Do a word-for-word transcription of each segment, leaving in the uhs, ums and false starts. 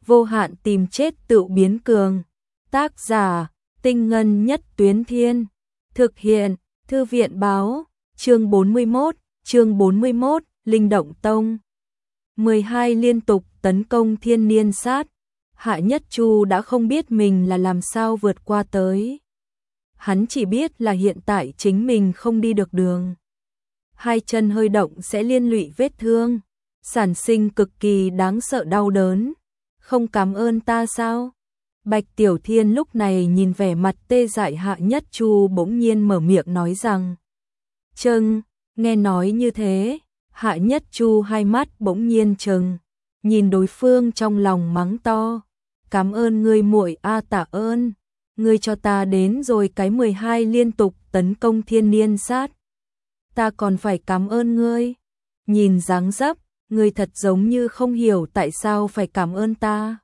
vô hạn tìm chết tự biến cường. Tác giả, Tinh Ngân Nhất Tuyến Thiên. Thực hiện, Thư viện báo, chương bốn mươi mốt, chương bốn mươi mốt, Linh Động Tông. mười hai liên tục tấn công thiên niên sát. Hạ Nhất Chu đã không biết mình là làm sao vượt qua tới. Hắn chỉ biết là hiện tại chính mình không đi được đường. Hai chân hơi động sẽ liên lụy vết thương, sản sinh cực kỳ đáng sợ đau đớn. Không cảm ơn ta sao? Bạch Tiểu Thiên lúc này nhìn vẻ mặt tê dại Hạ Nhất Chu bỗng nhiên mở miệng nói rằng. Chừng, nghe nói như thế, Hạ Nhất Chu hai mắt bỗng nhiên trừng, nhìn đối phương trong lòng mắng to. Cảm ơn ngươi muội a, tạ ơn, ngươi cho ta đến rồi cái mười hai liên tục tấn công thiên niên sát. Ta còn phải cảm ơn ngươi. Nhìn dáng dấp, ngươi thật giống như không hiểu tại sao phải cảm ơn ta.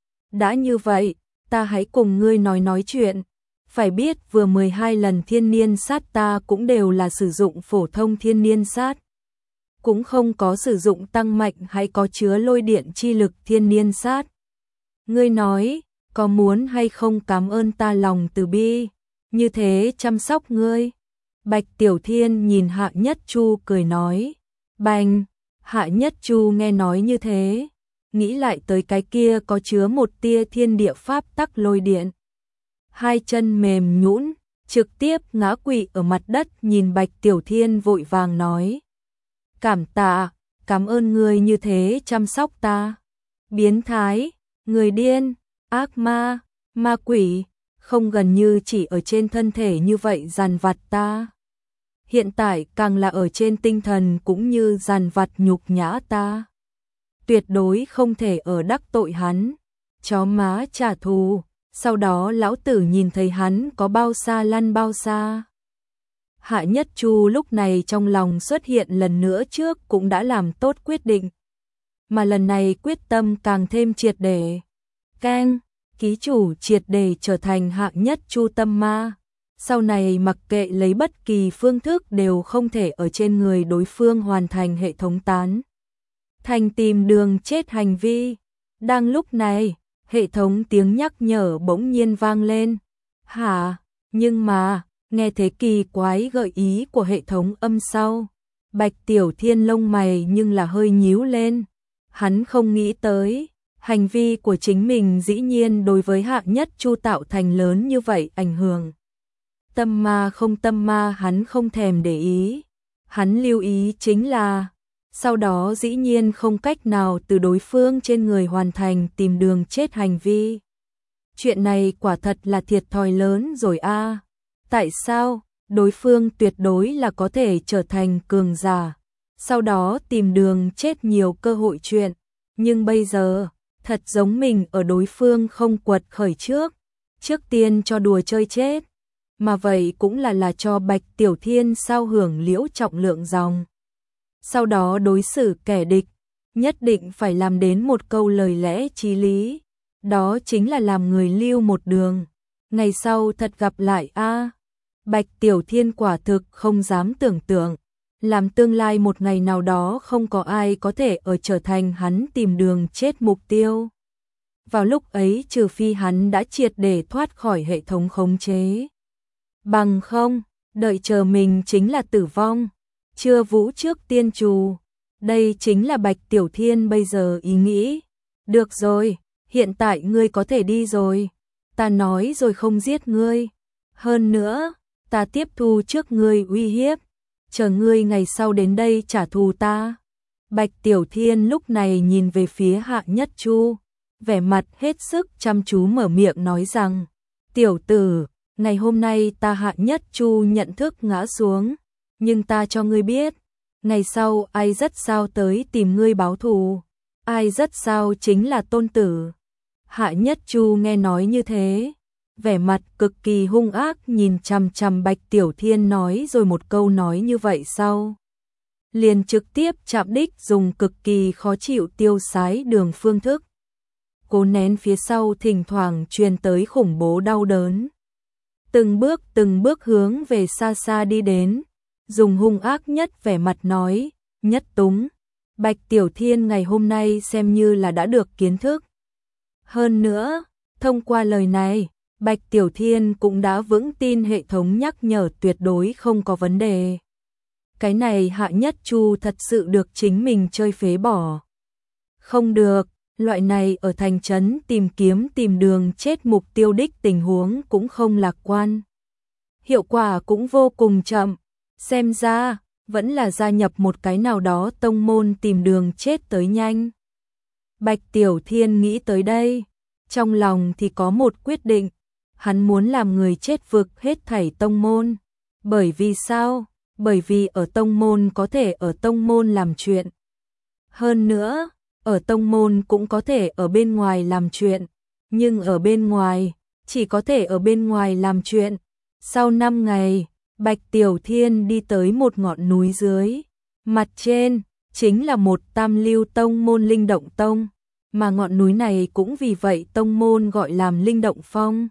Đã như vậy, ta hãy cùng ngươi nói nói chuyện. Phải biết vừa mười hai lần thiên niên sát ta cũng đều là sử dụng phổ thông thiên niên sát. Cũng không có sử dụng tăng mạnh hay có chứa lôi điện chi lực thiên niên sát. Ngươi nói, có muốn hay không cảm ơn ta lòng từ bi, như thế chăm sóc ngươi. Bạch Tiểu Thiên nhìn Hạ Nhất Chu cười nói. Bành, Hạ Nhất Chu nghe nói như thế, nghĩ lại tới cái kia có chứa một tia thiên địa pháp tắc lôi điện. Hai chân mềm nhũn, trực tiếp ngã quỵ ở mặt đất nhìn Bạch Tiểu Thiên vội vàng nói. Cảm tạ, cảm ơn ngươi như thế chăm sóc ta. Biến thái, người điên, ác ma, ma quỷ, không gần như chỉ ở trên thân thể như vậy dằn vặt ta. Hiện tại càng là ở trên tinh thần cũng như dằn vặt nhục nhã ta. Tuyệt đối không thể ở đắc tội hắn. Chó má trả thù, sau đó lão tử nhìn thấy hắn có bao xa lăn bao xa. Hạ Nhất Chu lúc này trong lòng xuất hiện lần nữa trước cũng đã làm tốt quyết định. Mà lần này quyết tâm càng thêm triệt để. Keng, ký chủ triệt để trở thành Hạ Nhất Chu tâm ma. Sau này mặc kệ lấy bất kỳ phương thức đều không thể ở trên người đối phương hoàn thành hệ thống tán thành tìm đường chết hành vi. Đang lúc này, hệ thống tiếng nhắc nhở bỗng nhiên vang lên. Hả? Nhưng mà, nghe thế kỳ quái gợi ý của hệ thống âm sau. Bạch Tiểu Thiên lông mày nhưng là hơi nhíu lên. Hắn không nghĩ tới, hành vi của chính mình dĩ nhiên đối với Hạ Nhất Chu tạo thành lớn như vậy ảnh hưởng. Tâm ma không tâm ma hắn không thèm để ý. Hắn lưu ý chính là, sau đó dĩ nhiên không cách nào từ đối phương trên người hoàn thành tìm đường chết hành vi. Chuyện này quả thật là thiệt thòi lớn rồi a. Tại sao? Đối phương tuyệt đối là có thể trở thành cường giả, sau đó tìm đường chết nhiều cơ hội chuyện. Nhưng bây giờ, thật giống mình ở đối phương không quật khởi trước. Trước tiên cho đùa chơi chết. Mà vậy cũng là là cho Bạch Tiểu Thiên sao hưởng liễu trọng lượng dòng. Sau đó đối xử kẻ địch, nhất định phải làm đến một câu lời lẽ chí lý. Đó chính là làm người lưu một đường. Ngày sau thật gặp lại a. Bạch Tiểu Thiên quả thực không dám tưởng tượng. Làm tương lai một ngày nào đó không có ai có thể ở trở thành hắn tìm đường chết mục tiêu. Vào lúc ấy trừ phi hắn đã triệt để thoát khỏi hệ thống khống chế. Bằng không, đợi chờ mình chính là tử vong. Chưa vũ trước tiên trù. Đây chính là Bạch Tiểu Thiên bây giờ ý nghĩ. Được rồi, hiện tại ngươi có thể đi rồi. Ta nói rồi không giết ngươi. Hơn nữa, ta tiếp thu trước ngươi uy hiếp. Chờ ngươi ngày sau đến đây trả thù ta. Bạch Tiểu Thiên lúc này nhìn về phía Hạ Nhất Chu, vẻ mặt hết sức chăm chú mở miệng nói rằng. Tiểu tử, ngày hôm nay ta Hạ Nhất Chu nhận thức ngã xuống. Nhưng ta cho ngươi biết, ngày sau ai rất sao tới tìm ngươi báo thù. Ai rất sao chính là tôn tử. Hạ Nhất Chu nghe nói như thế, vẻ mặt cực kỳ hung ác nhìn chằm chằm Bạch Tiểu Thiên nói rồi một câu nói như vậy sau. Liền trực tiếp chạm đích dùng cực kỳ khó chịu tiêu sái đường phương thức. Cố nén phía sau thỉnh thoảng truyền tới khủng bố đau đớn. Từng bước từng bước hướng về xa xa đi đến. Dùng hung ác nhất vẻ mặt nói, Nhất Túng, Bạch Tiểu Thiên ngày hôm nay xem như là đã được kiến thức. Hơn nữa, thông qua lời này, Bạch Tiểu Thiên cũng đã vững tin hệ thống nhắc nhở tuyệt đối không có vấn đề. Cái này Hạ Nhất Chu thật sự được chính mình chơi phế bỏ. Không được, loại này ở thành trấn tìm kiếm tìm đường chết mục tiêu đích tình huống cũng không lạc quan. Hiệu quả cũng vô cùng chậm, xem ra, vẫn là gia nhập một cái nào đó tông môn tìm đường chết tới nhanh. Bạch Tiểu Thiên nghĩ tới đây, trong lòng thì có một quyết định, hắn muốn làm người chết vực hết thảy tông môn. Bởi vì sao? Bởi vì ở tông môn có thể ở tông môn làm chuyện. Hơn nữa, ở tông môn cũng có thể ở bên ngoài làm chuyện, nhưng ở bên ngoài, chỉ có thể ở bên ngoài làm chuyện. Sau năm ngày, Bạch Tiểu Thiên đi tới một ngọn núi dưới, mặt trên chính là một tam lưu tông môn Linh Động Tông, mà ngọn núi này cũng vì vậy tông môn gọi làm Linh Động Phong.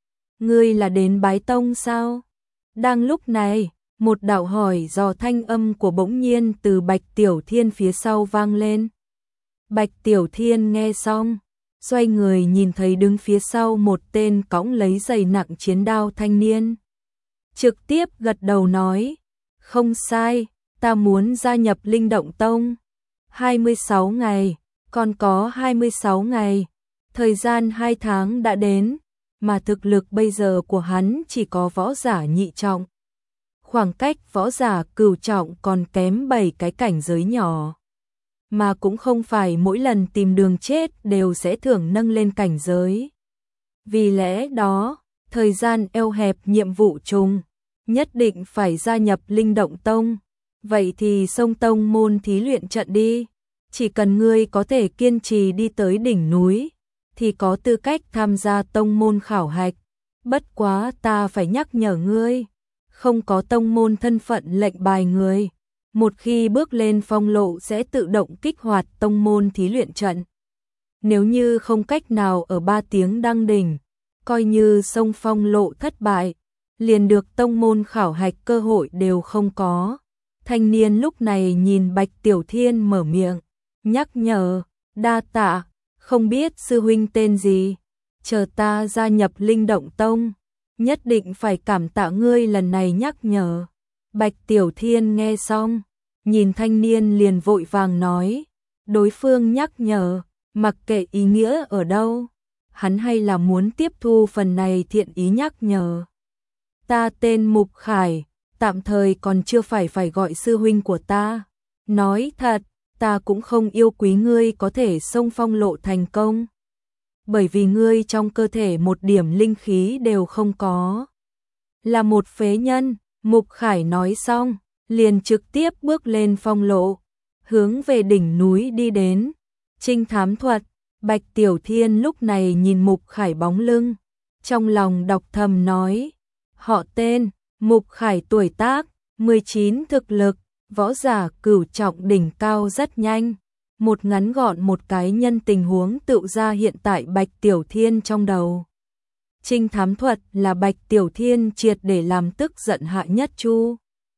Ngươi là đến bái tông sao? Đang lúc này, một đạo hỏi dò thanh âm của bỗng nhiên từ Bạch Tiểu Thiên phía sau vang lên. Bạch Tiểu Thiên nghe xong, xoay người nhìn thấy đứng phía sau một tên cõng lấy giày nặng chiến đao thanh niên. Trực tiếp gật đầu nói, không sai, ta muốn gia nhập Linh Động Tông. hai mươi sáu ngày, còn có hai mươi sáu ngày, thời gian hai tháng đã đến, mà thực lực bây giờ của hắn chỉ có võ giả nhị trọng. Khoảng cách võ giả cửu trọng còn kém bảy cái cảnh giới nhỏ. Mà cũng không phải mỗi lần tìm đường chết đều sẽ thưởng nâng lên cảnh giới. Vì lẽ đó, thời gian eo hẹp nhiệm vụ chung, nhất định phải gia nhập Linh Động Tông. Vậy thì xông tông môn thí luyện trận đi. Chỉ cần ngươi có thể kiên trì đi tới đỉnh núi, thì có tư cách tham gia tông môn khảo hạch. Bất quá ta phải nhắc nhở ngươi, không có tông môn thân phận lệnh bài người. Một khi bước lên phong lộ sẽ tự động kích hoạt tông môn thí luyện trận. Nếu như không cách nào ở ba tiếng đăng đỉnh, coi như xông phong lộ thất bại, liền được tông môn khảo hạch cơ hội đều không có. Thanh niên lúc này nhìn Bạch Tiểu Thiên mở miệng, nhắc nhở, đa tạ, không biết sư huynh tên gì, chờ ta gia nhập Linh Động Tông, nhất định phải cảm tạ ngươi lần này nhắc nhở. Bạch Tiểu Thiên nghe xong, nhìn thanh niên liền vội vàng nói, đối phương nhắc nhở, mặc kệ ý nghĩa ở đâu, hắn hay là muốn tiếp thu phần này thiện ý nhắc nhở. Ta tên Mục Khải, tạm thời còn chưa phải phải gọi sư huynh của ta. Nói thật, ta cũng không yêu quý ngươi có thể xông phong lộ thành công. Bởi vì ngươi trong cơ thể một điểm linh khí đều không có. Là một phế nhân, Mục Khải nói xong, liền trực tiếp bước lên phong lộ, hướng về đỉnh núi đi đến. Trinh thám thuật, Bạch Tiểu Thiên lúc này nhìn Mục Khải bóng lưng, trong lòng đọc thầm nói, họ tên, Mục Khải tuổi tác, mười chín thực lực, võ giả cửu trọng đỉnh cao rất nhanh. Một ngắn gọn một cái nhân tình huống tự ra hiện tại Bạch Tiểu Thiên trong đầu. Trinh thám thuật là Bạch Tiểu Thiên triệt để làm tức giận Hạ Nhất Chu.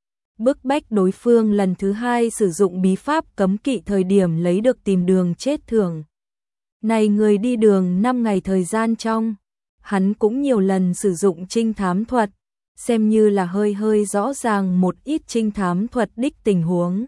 Bức bách đối phương lần thứ hai sử dụng bí pháp cấm kỵ thời điểm lấy được tìm đường chết thưởng. Này người đi đường năm ngày thời gian trong, hắn cũng nhiều lần sử dụng trinh thám thuật, xem như là hơi hơi rõ ràng một ít trinh thám thuật đích tình huống.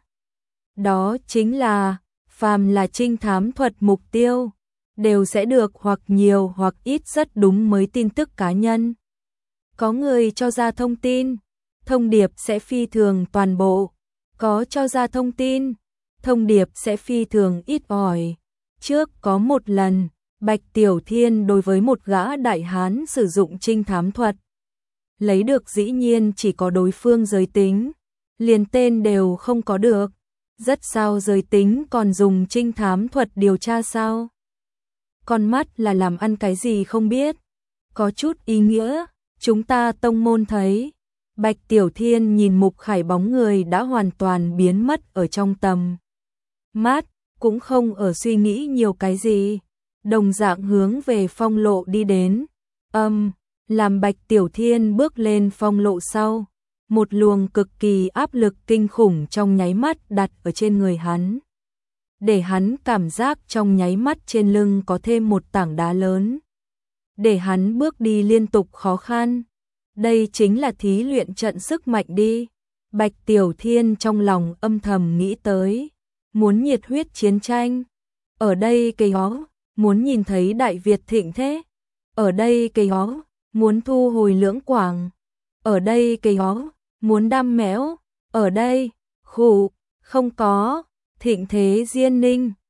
Đó chính là, phàm là trinh thám thuật mục tiêu, đều sẽ được hoặc nhiều hoặc ít rất đúng mới tin tức cá nhân. Có người cho ra thông tin, thông điệp sẽ phi thường toàn bộ, có cho ra thông tin, thông điệp sẽ phi thường ít ỏi. Trước có một lần, Bạch Tiểu Thiên đối với một gã đại hán sử dụng trinh thám thuật. Lấy được dĩ nhiên chỉ có đối phương giới tính, liền tên đều không có được. Rất sao giới tính còn dùng trinh thám thuật điều tra sao? Con mắt là làm ăn cái gì không biết. Có chút ý nghĩa, chúng ta tông môn thấy. Bạch Tiểu Thiên nhìn Mục Khải bóng người đã hoàn toàn biến mất ở trong tầm mắt, cũng không ở suy nghĩ nhiều cái gì. Đồng dạng hướng về phong lộ đi đến. Âm, làm Bạch Tiểu Thiên bước lên phong lộ sau. Một luồng cực kỳ áp lực kinh khủng trong nháy mắt đặt ở trên người hắn. để hắn cảm giác trong nháy mắt trên lưng có thêm một tảng đá lớn, để hắn bước đi liên tục khó khăn. Đây chính là thí luyện trận sức mạnh đi. Bạch Tiểu Thiên trong lòng âm thầm nghĩ tới, muốn nhiệt huyết chiến tranh. Ở đây cây ó, muốn nhìn thấy Đại Việt thịnh thế. Ở đây cây ó, muốn thu hồi Lưỡng Quảng. Ở đây cây ó, muốn đam mẽo. Ở đây, khụ, không có, thịnh thế Diên Ninh.